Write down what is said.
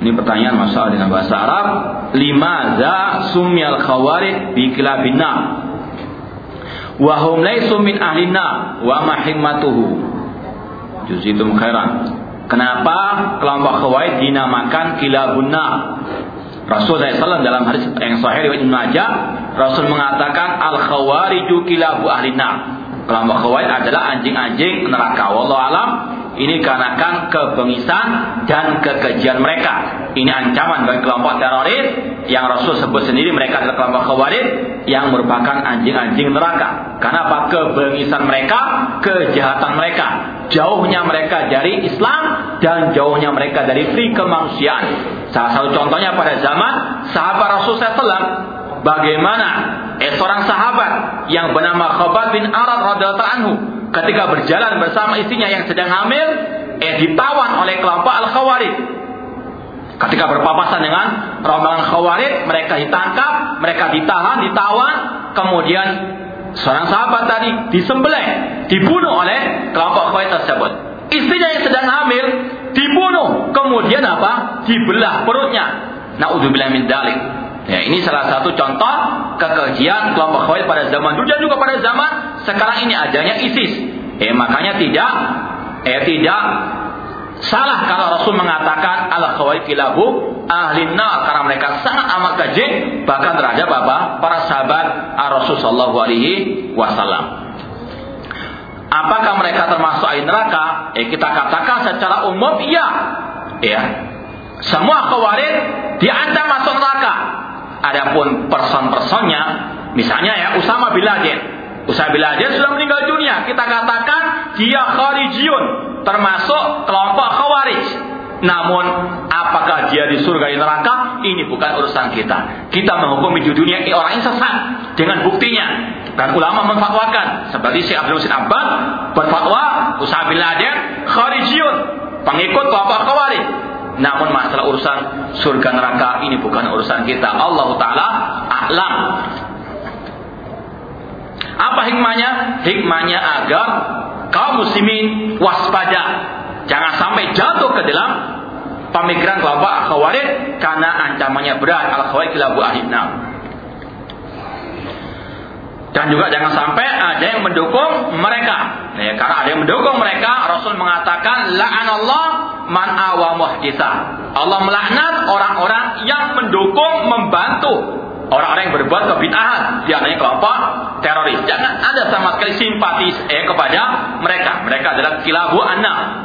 Ini pertanyaan masalah dengan bahasa Arab. Limaza sumyal khawarij bi kilabinna wa hum laysu min ahlinna wa ma himmatuhu. Juzitum khairan. Kenapa kelompok khawarij dinamakan kilabunna? Rasul SAW dalam hadis yang sahih riwayat Ibnu Majah, Rasul mengatakan al khawariju kilabu ahlinna. Kelompok khawarij adalah anjing-anjing neraka. Wallahu alam, ini dikarenakan kebengisan dan kekejian mereka. Ini ancaman bagi kelompok teroris yang Rasul sebut sendiri mereka adalah kelompok khawarij yang merupakan anjing-anjing neraka. Karena apa? Kebengisan mereka, kejahatan mereka, jauhnya mereka dari Islam dan jauhnya mereka dari free kemanusiaan. Salah satu contohnya pada zaman sahabat Rasul SAW, bagaimana seorang sahabat yang bernama Khabbab bin Arad radhiyallahu anhu ketika berjalan bersama istrinya yang sedang hamil, ditawan oleh kelompok Al-Khawarij. Ketika berpapasan dengan rombongan Khawarij, mereka ditangkap, mereka ditahan, ditawan, kemudian seorang sahabat tadi disembelih, dibunuh oleh kelompok Khawarij tersebut. Istrinya yang sedang hamil dibunuh, kemudian apa? Dibelah perutnya. Naudzubillah min dzalik. Ya, ini salah satu contoh kekejian kelompok Khawarij pada zaman dulu dan juga pada zaman sekarang ini adanya ISIS. Makanya tidak salah kalau Rasul mengatakan al-khawarij kilabu ahlin nar, karena mereka sangat amat keji bahkan terhadap para sahabat Rasul sallallahu alaihi wasallam. Apakah mereka termasuk ahli neraka? Kita katakan secara umum iya. Semua khawarij diancam masuk neraka. Adapun person-personnya, misalnya Usama bin Laden. Usama bin Laden sudah meninggal dunia. Kita katakan dia kharijiyun, termasuk kelompok khawarij. Namun apakah dia di surga di neraka? Ini bukan urusan kita. Kita menghukumi di dunia orang yang sesat dengan buktinya. Dan ulama menfatwakan seperti Syekh Abdul Muhsin Abbad berfatwa Usama bin Laden kharijiyun, pengikut kelompok khawarij. Namun masalah urusan surga neraka ini bukan urusan kita. Allah Ta'ala a'lam. Apa hikmahnya? Hikmahnya agar kaum muslimin waspada, jangan sampai jatuh ke dalam pemikiran kelompok Khawarij karena ancamannya berat. Al-Khawarij kilabu ahlin nar. Dan juga jangan sampai ada yang mendukung mereka. Karena ada yang mendukung mereka, Rasul mengatakan la'anallah man awa muhditsa. Allah melaknat orang-orang yang mendukung, membantu orang-orang yang berbuat kebid'ahan, diantaranya kelompok teroris. Jangan ada sama sekali simpati kepada mereka. Mereka adalah kilabu annar.